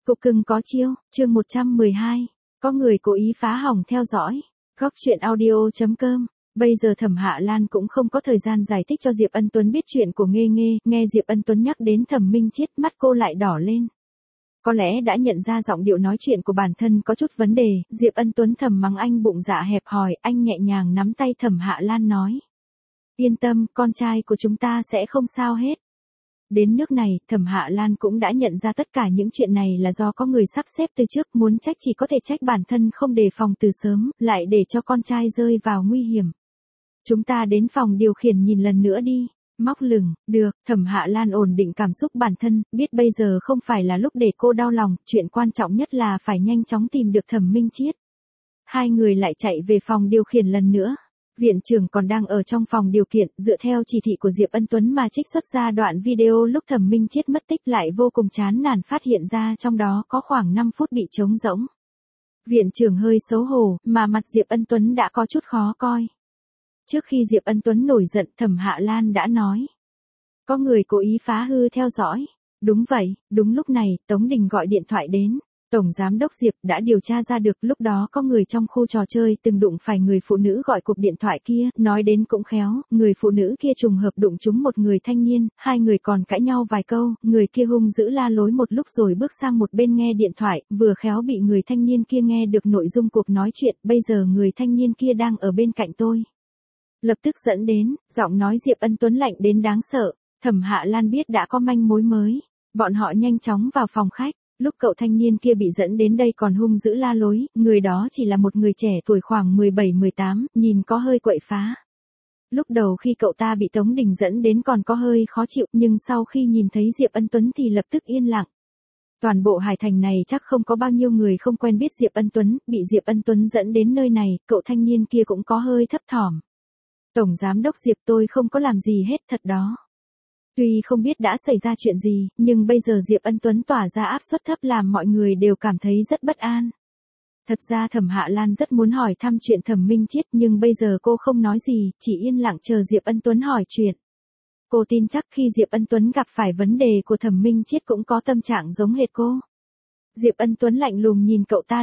Cục cưng có chiêu, chương 112. Có người cố ý phá hỏng theo dõi. Góc chuyện audio.com. Bây giờ Thẩm Hạ Lan cũng không có thời gian giải thích cho Diệp Ân Tuấn biết chuyện của Nghê Nghê, nghe Diệp Ân Tuấn nhắc đến Thẩm Minh Chiết, mắt cô lại đỏ lên. Có lẽ đã nhận ra giọng điệu nói chuyện của bản thân có chút vấn đề, Diệp Ân Tuấn thầm mắng anh bụng dạ hẹp hòi, anh nhẹ nhàng nắm tay Thẩm Hạ Lan nói. Yên tâm, con trai của chúng ta sẽ không sao hết. Đến nước này, Thẩm Hạ Lan cũng đã nhận ra tất cả những chuyện này là do có người sắp xếp từ trước, muốn trách chỉ có thể trách bản thân không đề phòng từ sớm, lại để cho con trai rơi vào nguy hiểm. Chúng ta đến phòng điều khiển nhìn lần nữa đi. Móc lửng, được, Thẩm Hạ Lan ổn định cảm xúc bản thân, biết bây giờ không phải là lúc để cô đau lòng, chuyện quan trọng nhất là phải nhanh chóng tìm được Thẩm Minh Chiết. Hai người lại chạy về phòng điều khiển lần nữa. Viện trưởng còn đang ở trong phòng điều khiển, dựa theo chỉ thị của Diệp Ân Tuấn mà trích xuất ra đoạn video lúc Thẩm Minh Chiết mất tích, lại vô cùng chán nản phát hiện ra trong đó có khoảng 5 phút bị trống rỗng. Viện trưởng hơi xấu hổ, mà mặt Diệp Ân Tuấn đã có chút khó coi. Trước khi Diệp Ân Tuấn nổi giận, Thẩm Hạ Lan đã nói. Có người cố ý phá hư theo dõi. Đúng vậy, đúng lúc này, Tống Đình gọi điện thoại đến. Tổng Giám đốc Diệp đã điều tra ra được lúc đó có người trong khu trò chơi từng đụng phải người phụ nữ gọi cuộc điện thoại kia, nói đến cũng khéo, người phụ nữ kia trùng hợp đụng trúng một người thanh niên, hai người còn cãi nhau vài câu, người kia hung dữ la lối một lúc rồi bước sang một bên nghe điện thoại, vừa khéo bị người thanh niên kia nghe được nội dung cuộc nói chuyện, bây giờ người thanh niên kia đang ở bên cạnh tôi. Lập tức dẫn đến, giọng nói Diệp Ân Tuấn lạnh đến đáng sợ, Thẩm Hạ Lan biết đã có manh mối mới, bọn họ nhanh chóng vào phòng khách. Lúc cậu thanh niên kia bị dẫn đến đây còn hung dữ la lối, người đó chỉ là một người trẻ tuổi khoảng 17-18, nhìn có hơi quậy phá. Lúc đầu khi cậu ta bị Tống Đình dẫn đến còn có hơi khó chịu, nhưng sau khi nhìn thấy Diệp Ân Tuấn thì lập tức yên lặng. Toàn bộ Hải Thành này chắc không có bao nhiêu người không quen biết Diệp Ân Tuấn, bị Diệp Ân Tuấn dẫn đến nơi này, cậu thanh niên kia cũng có hơi thấp thỏm. Tổng Giám đốc Diệp, tôi không có làm gì hết thật đó. Tuy không biết đã xảy ra chuyện gì, nhưng bây giờ Diệp Ân Tuấn tỏa ra áp suất thấp làm mọi người đều cảm thấy rất bất an. Thật ra Thẩm Hạ Lan rất muốn hỏi thăm chuyện Thẩm Minh Chiết, nhưng bây giờ cô không nói gì, chỉ yên lặng chờ Diệp Ân Tuấn hỏi chuyện. Cô tin chắc khi Diệp Ân Tuấn gặp phải vấn đề của Thẩm Minh Chiết cũng có tâm trạng giống hệt cô. Diệp Ân Tuấn lạnh lùng nhìn cậu ta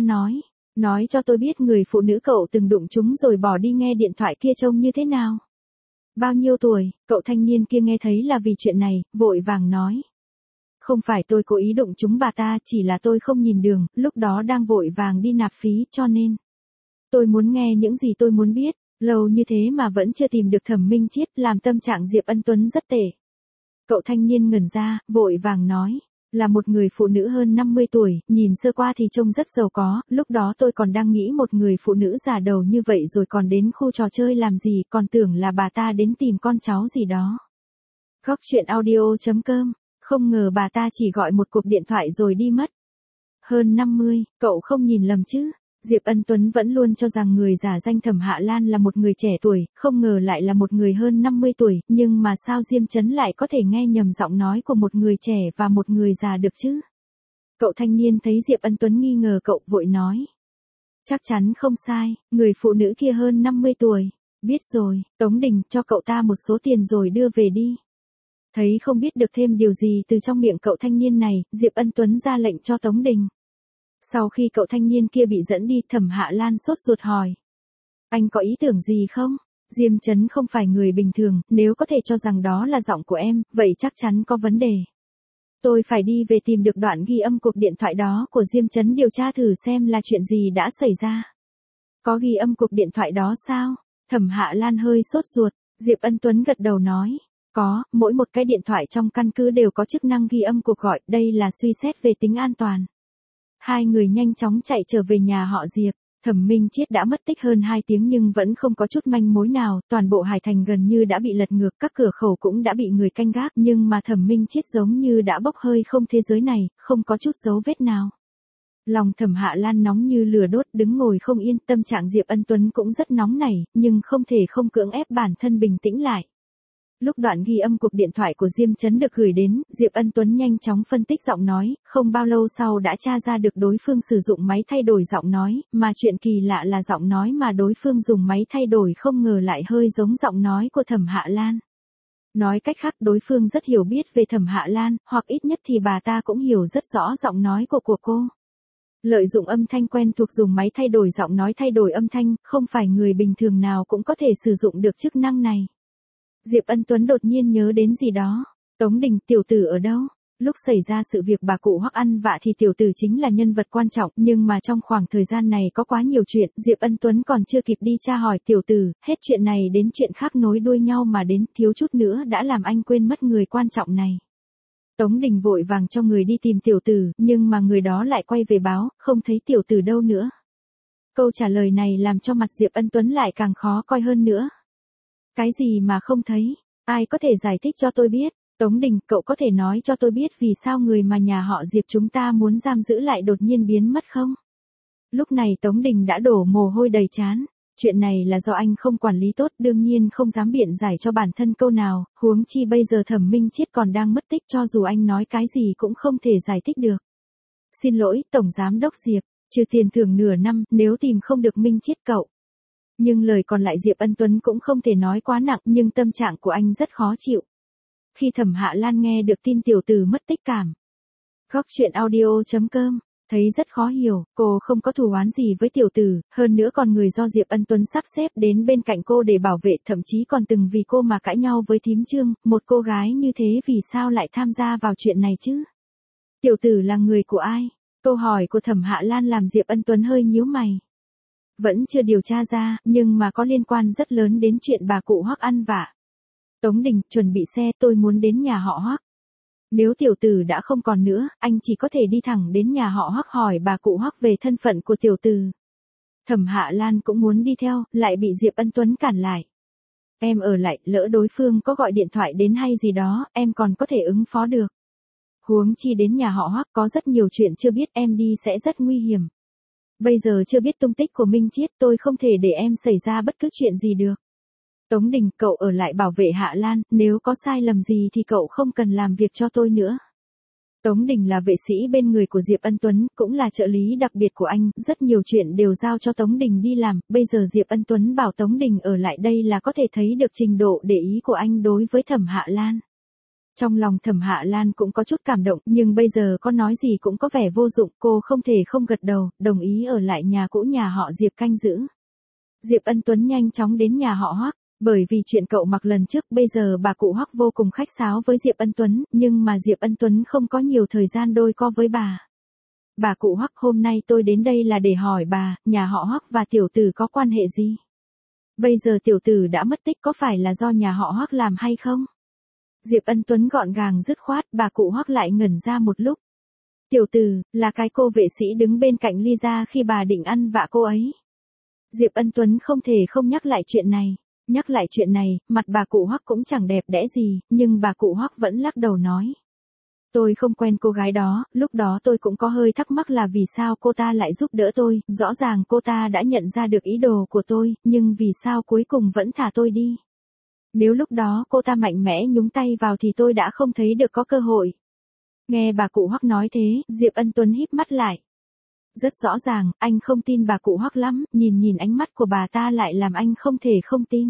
nói cho tôi biết người phụ nữ cậu từng đụng chúng rồi bỏ đi nghe điện thoại kia trông như thế nào. Bao nhiêu tuổi, cậu thanh niên kia nghe thấy là vì chuyện này, vội vàng nói. Không phải tôi cố ý đụng chúng bà ta, chỉ là tôi không nhìn đường, lúc đó đang vội vàng đi nạp phí, cho nên. Tôi muốn nghe những gì tôi muốn biết, lâu như thế mà vẫn chưa tìm được Thẩm Minh Chiết, làm tâm trạng Diệp Ân Tuấn rất tệ. Cậu thanh niên ngẩn ra, vội vàng nói. Là một người phụ nữ hơn 50 tuổi, nhìn sơ qua thì trông rất giàu có, lúc đó tôi còn đang nghĩ một người phụ nữ già đầu như vậy rồi còn đến khu trò chơi làm gì, còn tưởng là bà ta đến tìm con cháu gì đó. Góc chuyện audio.com, không ngờ bà ta chỉ gọi một cuộc điện thoại rồi đi mất. Hơn 50, cậu không nhìn lầm chứ? Diệp Ân Tuấn vẫn luôn cho rằng người giả danh Thẩm Hạ Lan là một người trẻ tuổi, không ngờ lại là một người hơn 50 tuổi, nhưng mà sao Diêm Chấn lại có thể nghe nhầm giọng nói của một người trẻ và một người già được chứ? Cậu thanh niên thấy Diệp Ân Tuấn nghi ngờ cậu vội nói. Chắc chắn không sai, người phụ nữ kia hơn 50 tuổi. Biết rồi, Tống Đình cho cậu ta một số tiền rồi đưa về đi. Thấy không biết được thêm điều gì từ trong miệng cậu thanh niên này, Diệp Ân Tuấn ra lệnh cho Tống Đình. Sau khi cậu thanh niên kia bị dẫn đi, Thẩm Hạ Lan sốt ruột hỏi. Anh có ý tưởng gì không? Diêm Chấn không phải người bình thường, nếu có thể cho rằng đó là giọng của em, vậy chắc chắn có vấn đề. Tôi phải đi về tìm được đoạn ghi âm cuộc điện thoại đó của Diêm Chấn điều tra thử xem là chuyện gì đã xảy ra. Có ghi âm cuộc điện thoại đó sao? Thẩm Hạ Lan hơi sốt ruột, Diệp Ân Tuấn gật đầu nói. Có, mỗi một cái điện thoại trong căn cứ đều có chức năng ghi âm cuộc gọi, đây là suy xét về tính an toàn. Hai người nhanh chóng chạy trở về nhà họ Diệp. Thẩm Minh Chiết đã mất tích hơn 2 tiếng nhưng vẫn không có chút manh mối nào, toàn bộ Hải Thành gần như đã bị lật ngược, các cửa khẩu cũng đã bị người canh gác, nhưng mà Thẩm Minh Chiết giống như đã bốc hơi không thế giới này, không có chút dấu vết nào. Lòng Thẩm Hạ Lan nóng như lửa đốt, đứng ngồi không yên, tâm trạng Diệp Ân Tuấn cũng rất nóng nảy, nhưng không thể không cưỡng ép bản thân bình tĩnh lại. Lúc đoạn ghi âm cuộc điện thoại của Diêm Chấn được gửi đến, Diệp Ân Tuấn nhanh chóng phân tích giọng nói, không bao lâu sau đã tra ra được đối phương sử dụng máy thay đổi giọng nói, mà chuyện kỳ lạ là giọng nói mà đối phương dùng máy thay đổi không ngờ lại hơi giống giọng nói của Thẩm Hạ Lan. Nói cách khác đối phương rất hiểu biết về Thẩm Hạ Lan, hoặc ít nhất thì bà ta cũng hiểu rất rõ giọng nói của cô. Lợi dụng âm thanh quen thuộc dùng máy thay đổi giọng nói thay đổi âm thanh, không phải người bình thường nào cũng có thể sử dụng được chức năng này. Diệp Ân Tuấn đột nhiên nhớ đến gì đó. Tống Đình, tiểu tử ở đâu? Lúc xảy ra sự việc bà cụ Hoắc ăn vạ thì tiểu tử chính là nhân vật quan trọng, nhưng mà trong khoảng thời gian này có quá nhiều chuyện, Diệp Ân Tuấn còn chưa kịp đi tra hỏi tiểu tử, hết chuyện này đến chuyện khác nối đuôi nhau mà đến, thiếu chút nữa đã làm anh quên mất người quan trọng này. Tống Đình vội vàng cho người đi tìm tiểu tử, nhưng mà người đó lại quay về báo, không thấy tiểu tử đâu nữa. Câu trả lời này làm cho mặt Diệp Ân Tuấn lại càng khó coi hơn nữa. Cái gì mà không thấy? Ai có thể giải thích cho tôi biết? Tống Đình, cậu có thể nói cho tôi biết vì sao người mà nhà họ Diệp chúng ta muốn giam giữ lại đột nhiên biến mất không? Lúc này Tống Đình đã đổ mồ hôi đầy trán. Chuyện này là do anh không quản lý tốt, đương nhiên không dám biện giải cho bản thân câu nào, huống chi bây giờ Thẩm Minh Chiết còn đang mất tích, cho dù anh nói cái gì cũng không thể giải thích được. Xin lỗi, Tổng Giám đốc Diệp, trừ tiền thưởng nửa năm, nếu tìm không được Minh Chiết cậu. Nhưng lời còn lại Diệp Ân Tuấn cũng không thể nói quá nặng, nhưng tâm trạng của anh rất khó chịu. Khi Thẩm Hạ Lan nghe được tin tiểu tử mất tích cảm. Góc chuyện audio.com, thấy rất khó hiểu, cô không có thù oán gì với tiểu tử, hơn nữa còn người do Diệp Ân Tuấn sắp xếp đến bên cạnh cô để bảo vệ, thậm chí còn từng vì cô mà cãi nhau với thím Trương, một cô gái như thế vì sao lại tham gia vào chuyện này chứ? Tiểu tử là người của ai? Câu hỏi của Thẩm Hạ Lan làm Diệp Ân Tuấn hơi nhíu mày. Vẫn chưa điều tra ra, nhưng mà có liên quan rất lớn đến chuyện bà cụ Hoắc ăn vạ. Tống Đình, chuẩn bị xe, tôi muốn đến nhà họ Hoắc. Nếu tiểu tử đã không còn nữa, anh chỉ có thể đi thẳng đến nhà họ Hoắc hỏi bà cụ Hoắc về thân phận của tiểu tử. Thẩm Hạ Lan cũng muốn đi theo, lại bị Diệp Ân Tuấn cản lại. Em ở lại, lỡ đối phương có gọi điện thoại đến hay gì đó, em còn có thể ứng phó được. Huống chi đến nhà họ Hoắc có rất nhiều chuyện chưa biết, em đi sẽ rất nguy hiểm. Bây giờ chưa biết tung tích của Minh Chiết, tôi không thể để em xảy ra bất cứ chuyện gì được. Tống Đình, cậu ở lại bảo vệ Hạ Lan, nếu có sai lầm gì thì cậu không cần làm việc cho tôi nữa. Tống Đình là vệ sĩ bên người của Diệp Ân Tuấn, cũng là trợ lý đặc biệt của anh, rất nhiều chuyện đều giao cho Tống Đình đi làm, bây giờ Diệp Ân Tuấn bảo Tống Đình ở lại đây là có thể thấy được trình độ để ý của anh đối với Thẩm Hạ Lan. Trong lòng Thẩm Hạ Lan cũng có chút cảm động, nhưng bây giờ có nói gì cũng có vẻ vô dụng, cô không thể không gật đầu, đồng ý ở lại nhà cũ nhà họ Diệp canh giữ. Diệp Ân Tuấn nhanh chóng đến nhà họ Hoắc. Bởi vì chuyện cậu mặc lần trước, bây giờ bà cụ Hoắc vô cùng khách sáo với Diệp Ân Tuấn, nhưng mà Diệp Ân Tuấn không có nhiều thời gian đôi co với bà. Bà cụ Hoắc, hôm nay tôi đến đây là để hỏi bà, nhà họ Hoắc và tiểu tử có quan hệ gì? Bây giờ tiểu tử đã mất tích, có phải là do nhà họ Hoắc làm hay không? Diệp Ân Tuấn gọn gàng dứt khoát, bà cụ Hoắc lại ngẩn ra một lúc. Tiểu tử, là cái cô vệ sĩ đứng bên cạnh Lisa khi bà định ăn vạ cô ấy. Diệp Ân Tuấn không thể không nhắc lại chuyện này. Nhắc lại chuyện này, mặt bà cụ Hoắc cũng chẳng đẹp đẽ gì, nhưng bà cụ Hoắc vẫn lắc đầu nói. Tôi không quen cô gái đó, lúc đó tôi cũng có hơi thắc mắc là vì sao cô ta lại giúp đỡ tôi, rõ ràng cô ta đã nhận ra được ý đồ của tôi, nhưng vì sao cuối cùng vẫn thả tôi đi. Nếu lúc đó cô ta mạnh mẽ nhúng tay vào thì tôi đã không thấy được có cơ hội. Nghe bà cụ Hoắc nói thế, Diệp Ân Tuấn híp mắt lại. Rất rõ ràng, anh không tin bà cụ Hoắc lắm, nhìn ánh mắt của bà ta lại làm anh không thể không tin.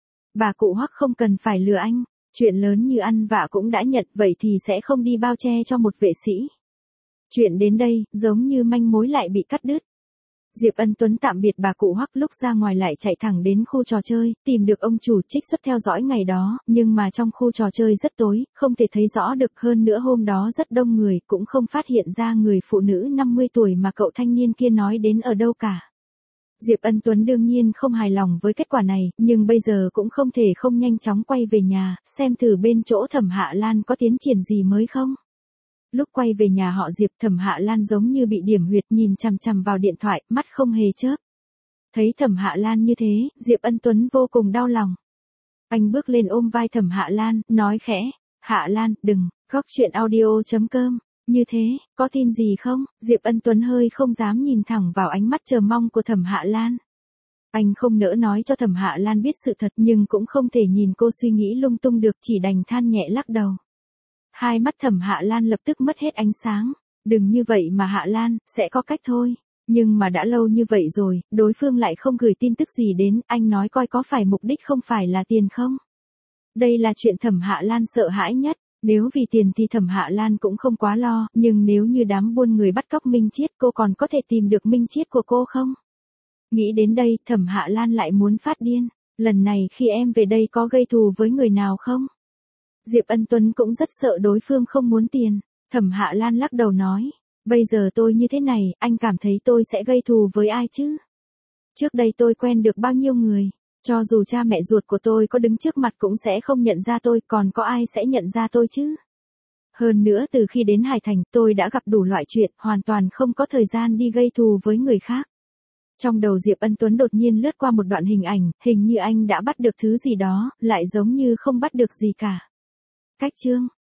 Bà cụ Hoắc không cần phải lừa anh, chuyện lớn như ăn vạ cũng đã nhận, vậy thì sẽ không đi bao che cho một vệ sĩ. Chuyện đến đây, giống như manh mối lại bị cắt đứt. Diệp Ân Tuấn tạm biệt bà cụ Hoắc, lúc ra ngoài lại chạy thẳng đến khu trò chơi, tìm được ông chủ trích xuất theo dõi ngày đó, nhưng mà trong khu trò chơi rất tối, không thể thấy rõ được, hơn nữa hôm đó rất đông người, cũng không phát hiện ra người phụ nữ 50 tuổi mà cậu thanh niên kia nói đến ở đâu cả. Diệp Ân Tuấn đương nhiên không hài lòng với kết quả này, nhưng bây giờ cũng không thể không nhanh chóng quay về nhà, xem thử bên chỗ Thẩm Hạ Lan có tiến triển gì mới không. Lúc quay về nhà họ Diệp, Thẩm Hạ Lan giống như bị điểm huyệt, nhìn chằm chằm vào điện thoại, mắt không hề chớp. Thấy Thẩm Hạ Lan như thế, Diệp Ân Tuấn vô cùng đau lòng. Anh bước lên ôm vai Thẩm Hạ Lan, nói khẽ, Hạ Lan, đừng, góc chuyện audio.com. Như thế, có tin gì không? Diệp Ân Tuấn hơi không dám nhìn thẳng vào ánh mắt chờ mong của Thẩm Hạ Lan. Anh không nỡ nói cho Thẩm Hạ Lan biết sự thật, nhưng cũng không thể nhìn cô suy nghĩ lung tung được, chỉ đành than nhẹ lắc đầu. Hai mắt Thẩm Hạ Lan lập tức mất hết ánh sáng. Đừng như vậy mà Hạ Lan, sẽ có cách thôi. Nhưng mà đã lâu như vậy rồi, đối phương lại không gửi tin tức gì đến, anh nói coi có phải mục đích không phải là tiền không? Đây là chuyện Thẩm Hạ Lan sợ hãi nhất. Nếu vì tiền thì Thẩm Hạ Lan cũng không quá lo, nhưng nếu như đám buôn người bắt cóc Minh Chiết, cô còn có thể tìm được Minh Chiết của cô không? Nghĩ đến đây, Thẩm Hạ Lan lại muốn phát điên. Lần này khi em về đây có gây thù với người nào không? Diệp Ân Tuấn cũng rất sợ đối phương không muốn tiền. Thẩm Hạ Lan lắc đầu nói, bây giờ tôi như thế này, anh cảm thấy tôi sẽ gây thù với ai chứ? Trước đây tôi quen được bao nhiêu người, cho dù cha mẹ ruột của tôi có đứng trước mặt cũng sẽ không nhận ra tôi, còn có ai sẽ nhận ra tôi chứ? Hơn nữa từ khi đến Hải Thành tôi đã gặp đủ loại chuyện, hoàn toàn không có thời gian đi gây thù với người khác. Trong đầu Diệp Ân Tuấn đột nhiên lướt qua một đoạn hình ảnh, hình như anh đã bắt được thứ gì đó, lại giống như không bắt được gì cả. Cách chương